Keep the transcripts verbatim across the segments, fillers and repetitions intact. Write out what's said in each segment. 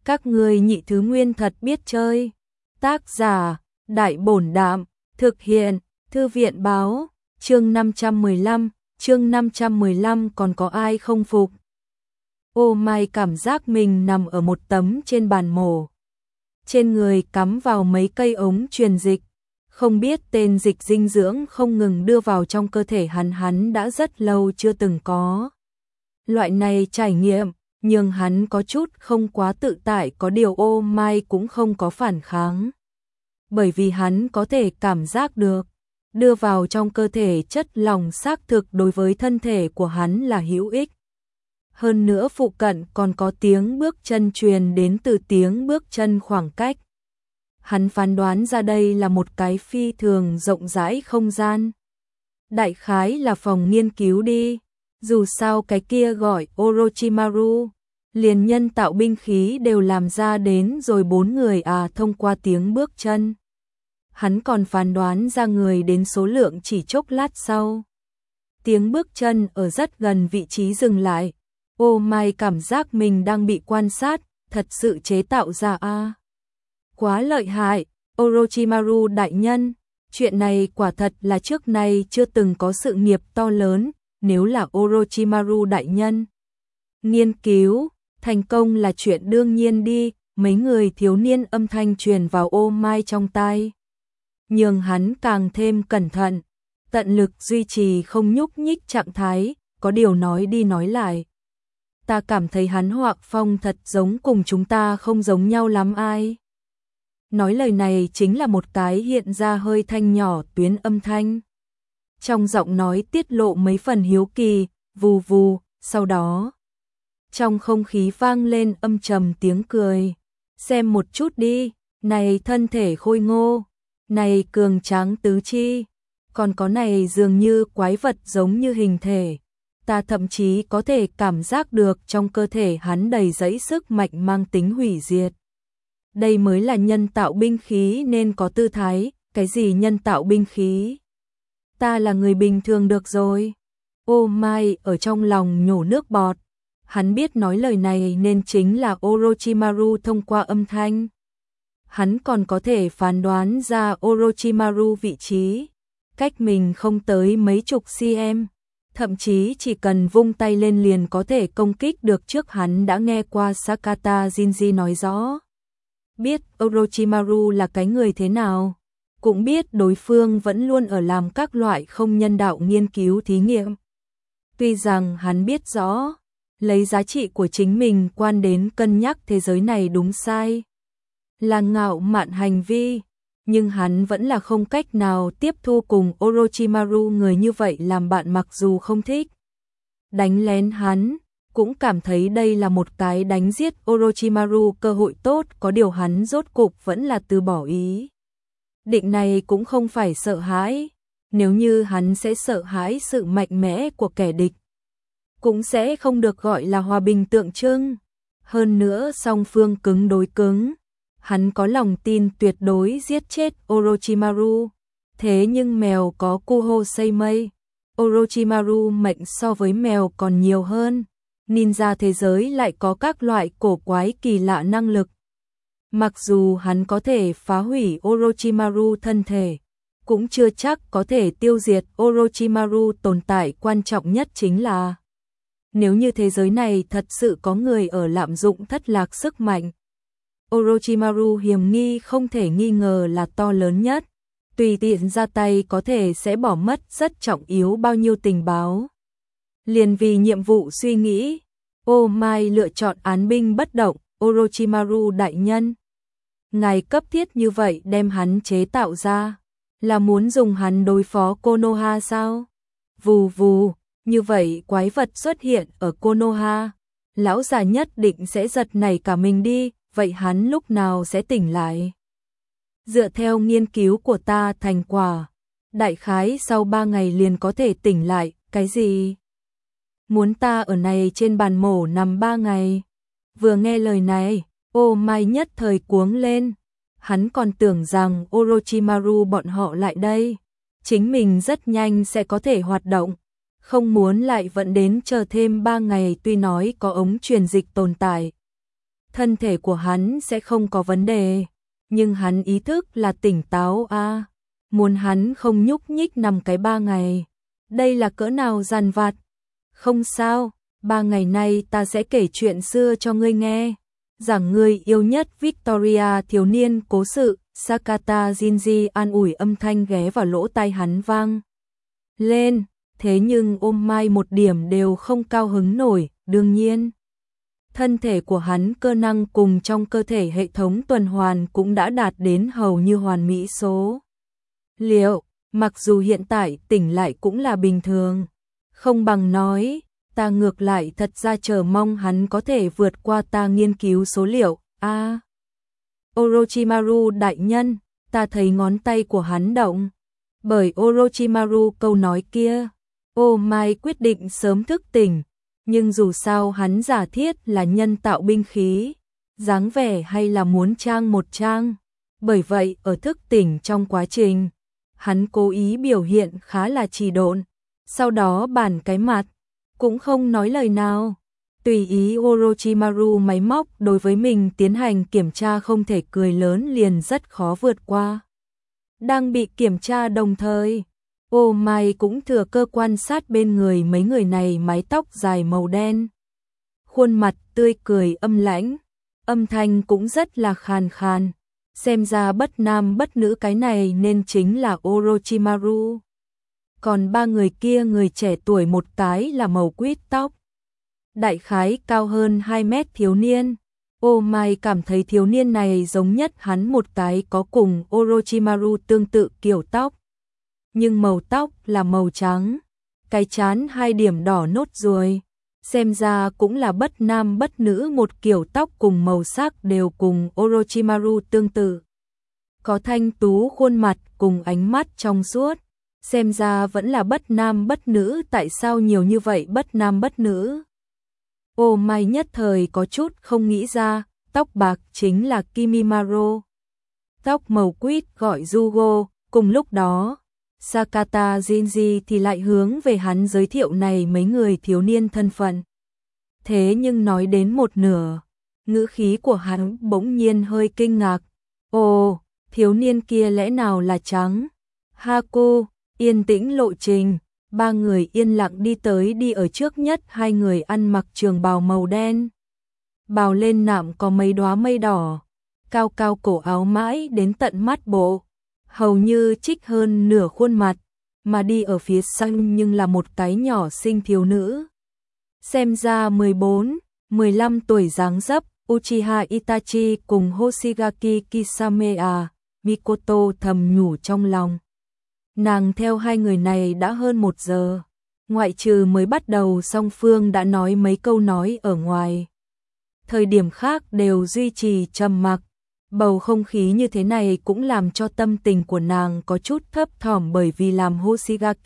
Các ngươi nhị thứ nguyên thật biết chơi. Tác giả, Đại Bổn Đạm, thực hiện, Thư viện Báo, chương năm trăm mười lăm, chương năm trăm mười lăm còn có ai không phục. Ô Mai cảm giác mình nằm ở một tấm trên bàn mổ. Trên người cắm vào mấy cây ống truyền dịch, không biết tên dịch dinh dưỡng không ngừng đưa vào trong cơ thể hắn hắn đã rất lâu chưa từng có. Loại này trải nghiệm, nhưng hắn có chút không quá tự tại, có điều Ô Mai cũng không có phản kháng. Bởi vì hắn có thể cảm giác được, đưa vào trong cơ thể chất lỏng xác thực đối với thân thể của hắn là hữu ích. Hơn nữa phụ cận còn có tiếng bước chân truyền đến từ tiếng bước chân khoảng cách. Hắn phán đoán ra đây là một cái phi thường rộng rãi không gian. Đại khái là phòng nghiên cứu đi, dù sao cái kia gọi Orochimaru, liền nhân tạo binh khí đều làm ra đến rồi bốn người à thông qua tiếng bước chân. Hắn còn phán đoán ra người đến số lượng chỉ chốc lát sau. Tiếng bước chân ở rất gần vị trí dừng lại. Ô Mai cảm giác mình đang bị quan sát, thật sự chế tạo ra a. À. Quá lợi hại, Orochimaru đại nhân, chuyện này quả thật là trước nay chưa từng có sự nghiệp to lớn, nếu là Orochimaru đại nhân. Nghiên cứu, thành công là chuyện đương nhiên đi, mấy người thiếu niên âm thanh truyền vào Ô Mai trong tai. Nhưng hắn càng thêm cẩn thận, tận lực duy trì không nhúc nhích trạng thái, có điều nói đi nói lại. Ta cảm thấy hắn Hoạc Phong thật giống cùng chúng ta không giống nhau lắm ai. Nói lời này chính là một cái hiện ra hơi thanh nhỏ tuyến âm thanh. Trong giọng nói tiết lộ mấy phần hiếu kỳ, vù vù, sau đó. Trong không khí vang lên âm trầm tiếng cười. Xem một chút đi, này thân thể khôi ngô, này cường tráng tứ chi, còn có này dường như quái vật giống như hình thể. Ta thậm chí có thể cảm giác được trong cơ thể hắn đầy dẫy sức mạnh mang tính hủy diệt. Đây mới là nhân tạo binh khí nên có tư thái, cái gì nhân tạo binh khí? Ta là người bình thường được rồi. Ô Mai ở trong lòng nhổ nước bọt. Hắn biết nói lời này nên chính là Orochimaru thông qua âm thanh. Hắn còn có thể phán đoán ra Orochimaru vị trí, cách mình không tới mấy chục cm. Thậm chí chỉ cần vung tay lên liền có thể công kích được. Trước hắn đã nghe qua Sakata Jinji nói rõ. Biết Orochimaru là cái người thế nào, cũng biết đối phương vẫn luôn ở làm các loại không nhân đạo nghiên cứu thí nghiệm. Tuy rằng hắn biết rõ, lấy giá trị của chính mình quan đến cân nhắc thế giới này đúng sai, là ngạo mạn hành vi, nhưng hắn vẫn là không cách nào tiếp thu cùng Orochimaru người như vậy làm bạn, mặc dù không thích đánh lén hắn, cũng cảm thấy đây là một cái đánh giết Orochimaru cơ hội tốt, có điều hắn rốt cục vẫn là từ bỏ ý. Định này cũng không phải sợ hãi, nếu như hắn sẽ sợ hãi sự mạnh mẽ của kẻ địch, cũng sẽ không được gọi là hòa bình tượng trưng. Hơn nữa song phương cứng đối cứng, hắn có lòng tin tuyệt đối giết chết Orochimaru. Thế nhưng mèo có Kuho Seimei, Orochimaru mệnh so với mèo còn nhiều hơn. Ninja thế giới lại có các loại cổ quái kỳ lạ năng lực. Mặc dù hắn có thể phá hủy Orochimaru thân thể, cũng chưa chắc có thể tiêu diệt Orochimaru. Tồn tại quan trọng nhất chính là, nếu như thế giới này thật sự có người ở lạm dụng thất lạc sức mạnh, Orochimaru hiểm nghi không thể nghi ngờ là to lớn nhất. Tùy tiện ra tay có thể sẽ bỏ mất rất trọng yếu bao nhiêu tình báo. Liền vì nhiệm vụ suy nghĩ, Ô Mai lựa chọn án binh bất động. Orochimaru đại nhân, ngài cấp thiết như vậy đem hắn chế tạo ra, là muốn dùng hắn đối phó Konoha sao? Vù vù, như vậy quái vật xuất hiện ở Konoha, lão già nhất định sẽ giật nảy cả mình đi, vậy hắn lúc nào sẽ tỉnh lại? Dựa theo nghiên cứu của ta thành quả, đại khái sau ba ngày liền có thể tỉnh lại. Cái gì? Muốn ta ở này trên bàn mổ nằm ba ngày? Vừa nghe lời này, Ô Mai nhất thời cuống lên. Hắn còn tưởng rằng Orochimaru bọn họ lại đây, chính mình rất nhanh sẽ có thể hoạt động, không muốn lại vẫn đến chờ thêm ba ngày. Tuy nói có ống truyền dịch tồn tại, thân thể của hắn sẽ không có vấn đề, nhưng hắn ý thức là tỉnh táo a. À. Muốn hắn không nhúc nhích nằm cái ba ngày. Đây là cỡ nào dằn vặt. Không sao, ba ngày nay ta sẽ kể chuyện xưa cho ngươi nghe. Giảng ngươi yêu nhất Victoria thiếu niên cố sự, Sakata Shinji an ủi âm thanh ghé vào lỗ tai hắn vang lên, thế nhưng ôm mai một điểm đều không cao hứng nổi, đương nhiên. Thân thể của hắn cơ năng cùng trong cơ thể hệ thống tuần hoàn cũng đã đạt đến hầu như hoàn mỹ số. Liệu, mặc dù hiện tại tỉnh lại cũng là bình thường, không bằng nói, ta ngược lại thật ra chờ mong hắn có thể vượt qua ta nghiên cứu số liệu. A, à, Orochimaru đại nhân, ta thấy ngón tay của hắn động. Bởi Orochimaru câu nói kia, ô mai quyết định sớm thức tỉnh, nhưng dù sao hắn giả thiết là nhân tạo binh khí, dáng vẻ hay là muốn trang một trang. Bởi vậy ở thức tỉnh trong quá trình, hắn cố ý biểu hiện khá là trì độn, sau đó bản cái mặt, cũng không nói lời nào. Tùy ý Orochimaru máy móc đối với mình tiến hành kiểm tra không thể cười lớn liền rất khó vượt qua. Đang bị kiểm tra đồng thời, ô mai cũng thừa cơ quan sát bên người mấy người này mái tóc dài màu đen. Khuôn mặt tươi cười âm lãnh, âm thanh cũng rất là khàn khàn. Xem ra bất nam bất nữ cái này nên chính là Orochimaru. Còn ba người kia người trẻ tuổi một cái là màu quýt tóc. Đại khái cao hơn hai mét thiếu niên. Ô mai cảm thấy thiếu niên này giống nhất hắn một cái có cùng Orochimaru tương tự kiểu tóc. Nhưng màu tóc là màu trắng, cái trán hai điểm đỏ nốt ruồi. Xem ra cũng là bất nam bất nữ một kiểu tóc cùng màu sắc đều cùng Orochimaru tương tự. Có thanh tú khuôn mặt cùng ánh mắt trong suốt. Xem ra vẫn là bất nam bất nữ, tại sao nhiều như vậy bất nam bất nữ? Ô mai nhất thời có chút không nghĩ ra, tóc bạc chính là Kimimaro. Tóc màu quýt gọi Yugo, cùng lúc đó, Sakata Shinji thì lại hướng về hắn giới thiệu này mấy người thiếu niên thân phận. Thế nhưng nói đến một nửa, ngữ khí của hắn bỗng nhiên hơi kinh ngạc. Ồ, thiếu niên kia lẽ nào là trắng? Haku, yên tĩnh lộ trình, ba người yên lặng đi tới đi ở trước nhất hai người ăn mặc trường bào màu đen. Bào lên nạm có mấy đóa mây đỏ, cao cao cổ áo mãi đến tận mắt bộ, hầu như trích hơn nửa khuôn mặt, mà đi ở phía sau nhưng là một cái nhỏ xinh thiếu nữ. Xem ra mười bốn, mười lăm tuổi dáng dấp, Uchiha Itachi cùng Hoshigaki Kisame à, Mikoto thầm nhủ trong lòng. Nàng theo hai người này đã hơn một giờ, ngoại trừ mới bắt đầu song phương đã nói mấy câu nói ở ngoài. Thời điểm khác đều duy trì trầm mặc, bầu không khí như thế này cũng làm cho tâm tình của nàng có chút thấp thỏm bởi vì làm Hoshigaki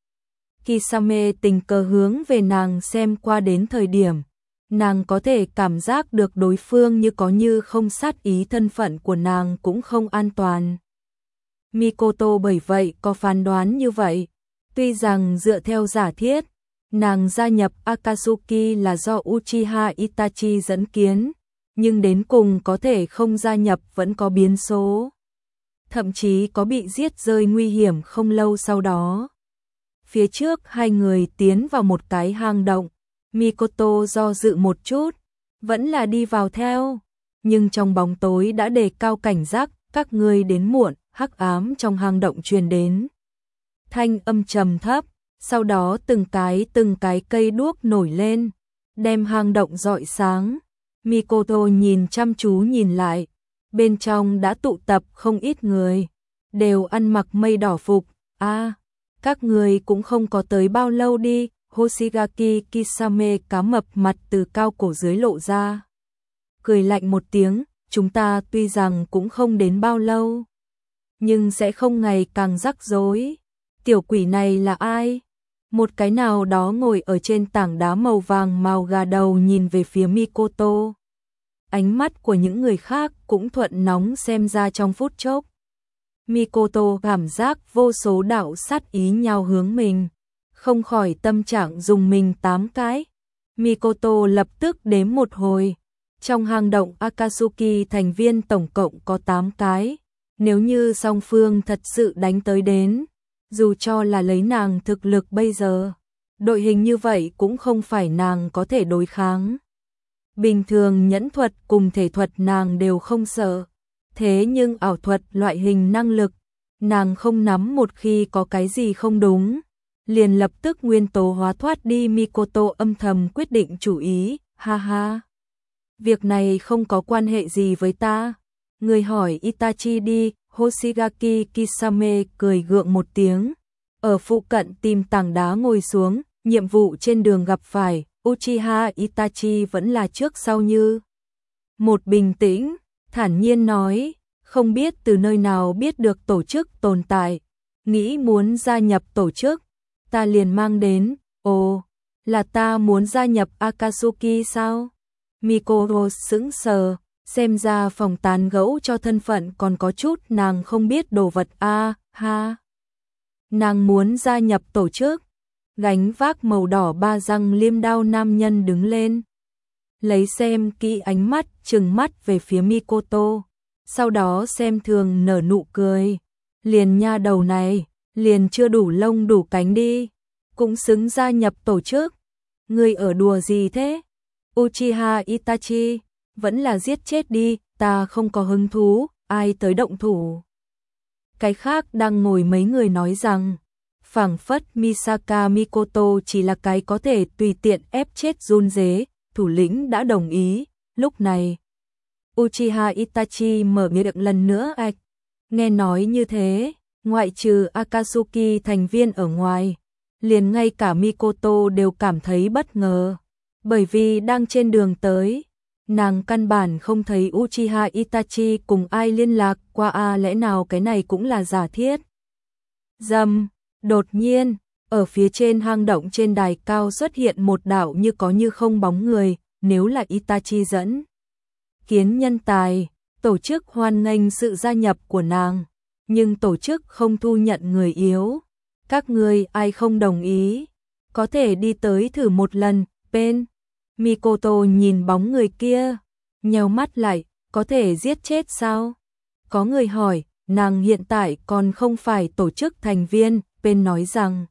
Kisame tình cờ hướng về nàng xem qua đến thời điểm, nàng có thể cảm giác được đối phương như có như không sát ý thân phận của nàng cũng không an toàn. Mikoto bởi vậy có phán đoán như vậy, tuy rằng dựa theo giả thiết, nàng gia nhập Akatsuki là do Uchiha Itachi dẫn kiến, nhưng đến cùng có thể không gia nhập vẫn có biến số. Thậm chí có bị giết rơi nguy hiểm không lâu sau đó. Phía trước hai người tiến vào một cái hang động, Mikoto do dự một chút, vẫn là đi vào theo, nhưng trong bóng tối đã đề cao cảnh giác, các ngươi đến muộn, hắc ám trong hang động truyền đến. Thanh âm trầm thấp, sau đó từng cái từng cái cây đuốc nổi lên, đem hang động rọi sáng. Mikoto nhìn chăm chú nhìn lại, bên trong đã tụ tập không ít người, đều ăn mặc mây đỏ phục. A, à, các người cũng không có tới bao lâu đi. Hoshigaki Kisame cá mập mặt từ cao cổ dưới lộ ra, cười lạnh một tiếng, chúng ta tuy rằng cũng không đến bao lâu, nhưng sẽ không ngày càng rắc rối. Tiểu quỷ này là ai? Một cái nào đó ngồi ở trên tảng đá màu vàng màu gà đầu nhìn về phía Mikoto. Ánh mắt của những người khác cũng thuận nóng xem ra trong phút chốc. Mikoto cảm giác vô số đạo sát ý nhào hướng mình, không khỏi tâm trạng dùng mình tám cái. Mikoto lập tức đếm một hồi, Trong hang động Akatsuki thành viên tổng cộng có tám cái. Nếu như song phương thật sự đánh tới đến, dù cho là lấy nàng thực lực bây giờ, đội hình như vậy cũng không phải nàng có thể đối kháng. Bình thường nhẫn thuật cùng thể thuật nàng đều không sợ, thế nhưng ảo thuật loại hình năng lực, nàng không nắm, một khi có cái gì không đúng, liền lập tức nguyên tố hóa thoát đi. Mikoto âm thầm quyết định chủ ý, ha ha. Việc này không có quan hệ gì với ta. Người hỏi Itachi đi. Hoshigaki Kisame cười gượng một tiếng, ở phụ cận tìm tảng đá ngồi xuống. Nhiệm vụ trên đường gặp phải Uchiha Itachi vẫn là trước sau như một, bình tĩnh, thản nhiên nói, không biết từ nơi nào biết được tổ chức tồn tại, nghĩ muốn gia nhập tổ chức, ta liền mang đến. Ồ, là ta muốn gia nhập Akatsuki sao? Mikoro sững sờ, xem ra phòng tán gẫu cho thân phận còn có chút nàng không biết đồ vật a. Ha, nàng muốn gia nhập tổ chức. Gánh vác màu đỏ ba răng liêm đao nam nhân đứng lên, lấy xem kỹ ánh mắt, trừng mắt về phía Mikoto, sau đó xem thường nở nụ cười, liền nha đầu này, liền chưa đủ lông đủ cánh đi, cũng xứng gia nhập tổ chức. Ngươi ở đùa gì thế? Uchiha Itachi, vẫn là giết chết đi, ta không có hứng thú, ai tới động thủ. Cái khác đang ngồi mấy người nói rằng, phảng phất Misaka Mikoto chỉ là cái có thể tùy tiện ép chết run rế, thủ lĩnh đã đồng ý. Lúc này, Uchiha Itachi mở miệng lần nữa ạch, nghe nói như thế, ngoại trừ Akatsuki thành viên ở ngoài, liền ngay cả Mikoto đều cảm thấy bất ngờ, bởi vì đang trên đường tới, nàng căn bản không thấy Uchiha Itachi cùng ai liên lạc qua. A lẽ nào cái này cũng là giả thiết? Dầm. Đột nhiên, ở phía trên hang động trên đài cao xuất hiện một đạo như có như không bóng người, nếu là Itachi dẫn kiến nhân tài, tổ chức hoan nghênh sự gia nhập của nàng, nhưng tổ chức không thu nhận người yếu. Các người ai không đồng ý, có thể đi tới thử một lần. Bên Mikoto nhìn bóng người kia, nheo mắt lại, có thể giết chết sao? Có người hỏi, nàng hiện tại còn không phải tổ chức thành viên. Bên nói rằng,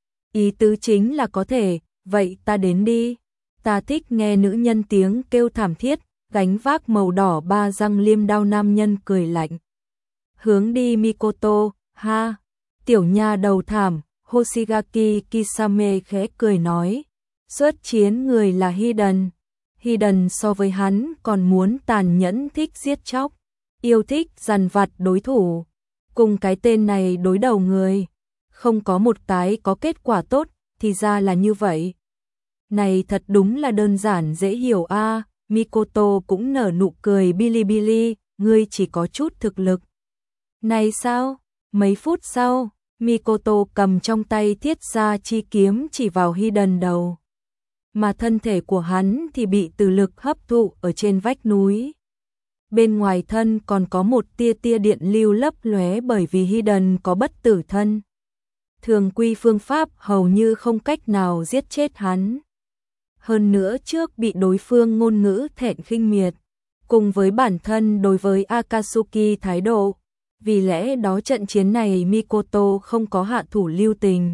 ý tứ chính là có thể, vậy ta đến đi. Ta thích nghe nữ nhân tiếng kêu thảm thiết. Gánh vác màu đỏ ba răng liêm đao nam nhân cười lạnh, hướng đi Mikoto. Ha, tiểu nha đầu thảm. Hoshigaki Kisame khẽ cười nói, xuất chiến người là Hiden. Hiden so với hắn còn muốn tàn nhẫn, thích giết chóc, yêu thích dằn vặt đối thủ. Cùng cái tên này đối đầu người, không có một cái có kết quả tốt, thì ra là như vậy. Này thật đúng là đơn giản dễ hiểu a. À. Mikoto cũng nở nụ cười, Bilibili, ngươi chỉ có chút thực lực. Này sao? Mấy phút sau, Mikoto cầm trong tay thiết gia chi kiếm chỉ vào Hiden đầu, mà thân thể của hắn thì bị từ lực hấp thụ ở trên vách núi. Bên ngoài thân còn có một tia tia điện lưu lấp lóe, bởi vì Hiden có bất tử thân. Thường quy phương pháp hầu như không cách nào giết chết hắn. Hơn nữa trước bị đối phương ngôn ngữ thẹn khinh miệt, cùng với bản thân đối với Akatsuki thái độ, vì lẽ đó trận chiến này Mikoto không có hạ thủ lưu tình.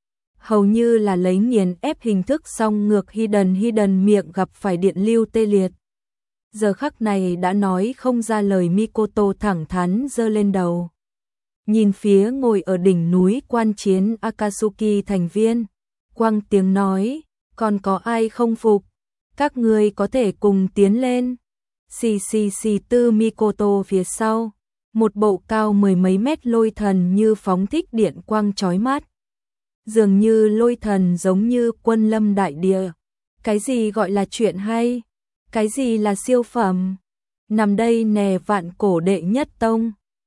Hầu như là lấy nghiền ép hình thức song ngược Hiden. Hiden miệng gặp phải điện lưu tê liệt. Giờ khắc này đã nói không ra lời. Mikoto thẳng thắn giơ lên đầu, nhìn phía ngồi ở đỉnh núi quan chiến Akatsuki thành viên, quăng tiếng nói, còn có ai không phục? Các người có thể cùng tiến lên. Xì xì xì. Tư Mikoto phía sau, một bộ cao mười mấy mét lôi thần như phóng thích điện quang chói mắt. Dường như lôi thần giống như quân lâm đại địa. Cái gì gọi là chuyện hay? Cái gì là siêu phẩm? Nằm đây nè, vạn cổ đệ nhất tông.